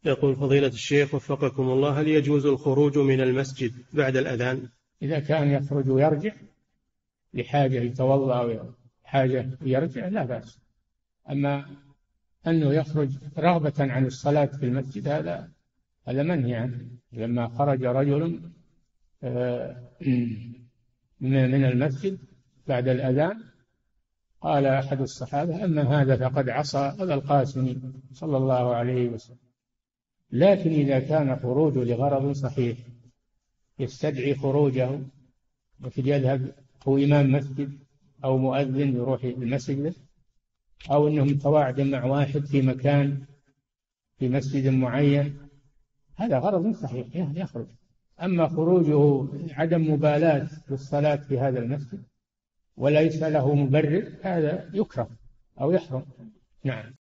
يقول فضيلة الشيخ وفقكم الله: هل يجوز الخروج من المسجد بعد الأذان؟ إذا كان يخرج ويرجع لحاجة يتوضأ أو حاجة يرجع لا بأس. أما أنه يخرج رغبة عن الصلاة في المسجد هذا منهي عنه. لما خرج رجل من المسجد بعد الأذان قال أحد الصحابة: أما هذا فقد عصى أبا القاسم صلى الله عليه وسلم. لكن إذا كان خروجه لغرض صحيح يستدعي خروجه، مثل يذهب هو إمام مسجد أو مؤذن يروح المسجد، أو أنه متواعد مع واحد في مكان في مسجد معين، هذا غرض صحيح يخرج. أما خروجه عدم مبالاة بالصلاة في هذا المسجد وليس له مبرر هذا يكره أو يحرم. نعم.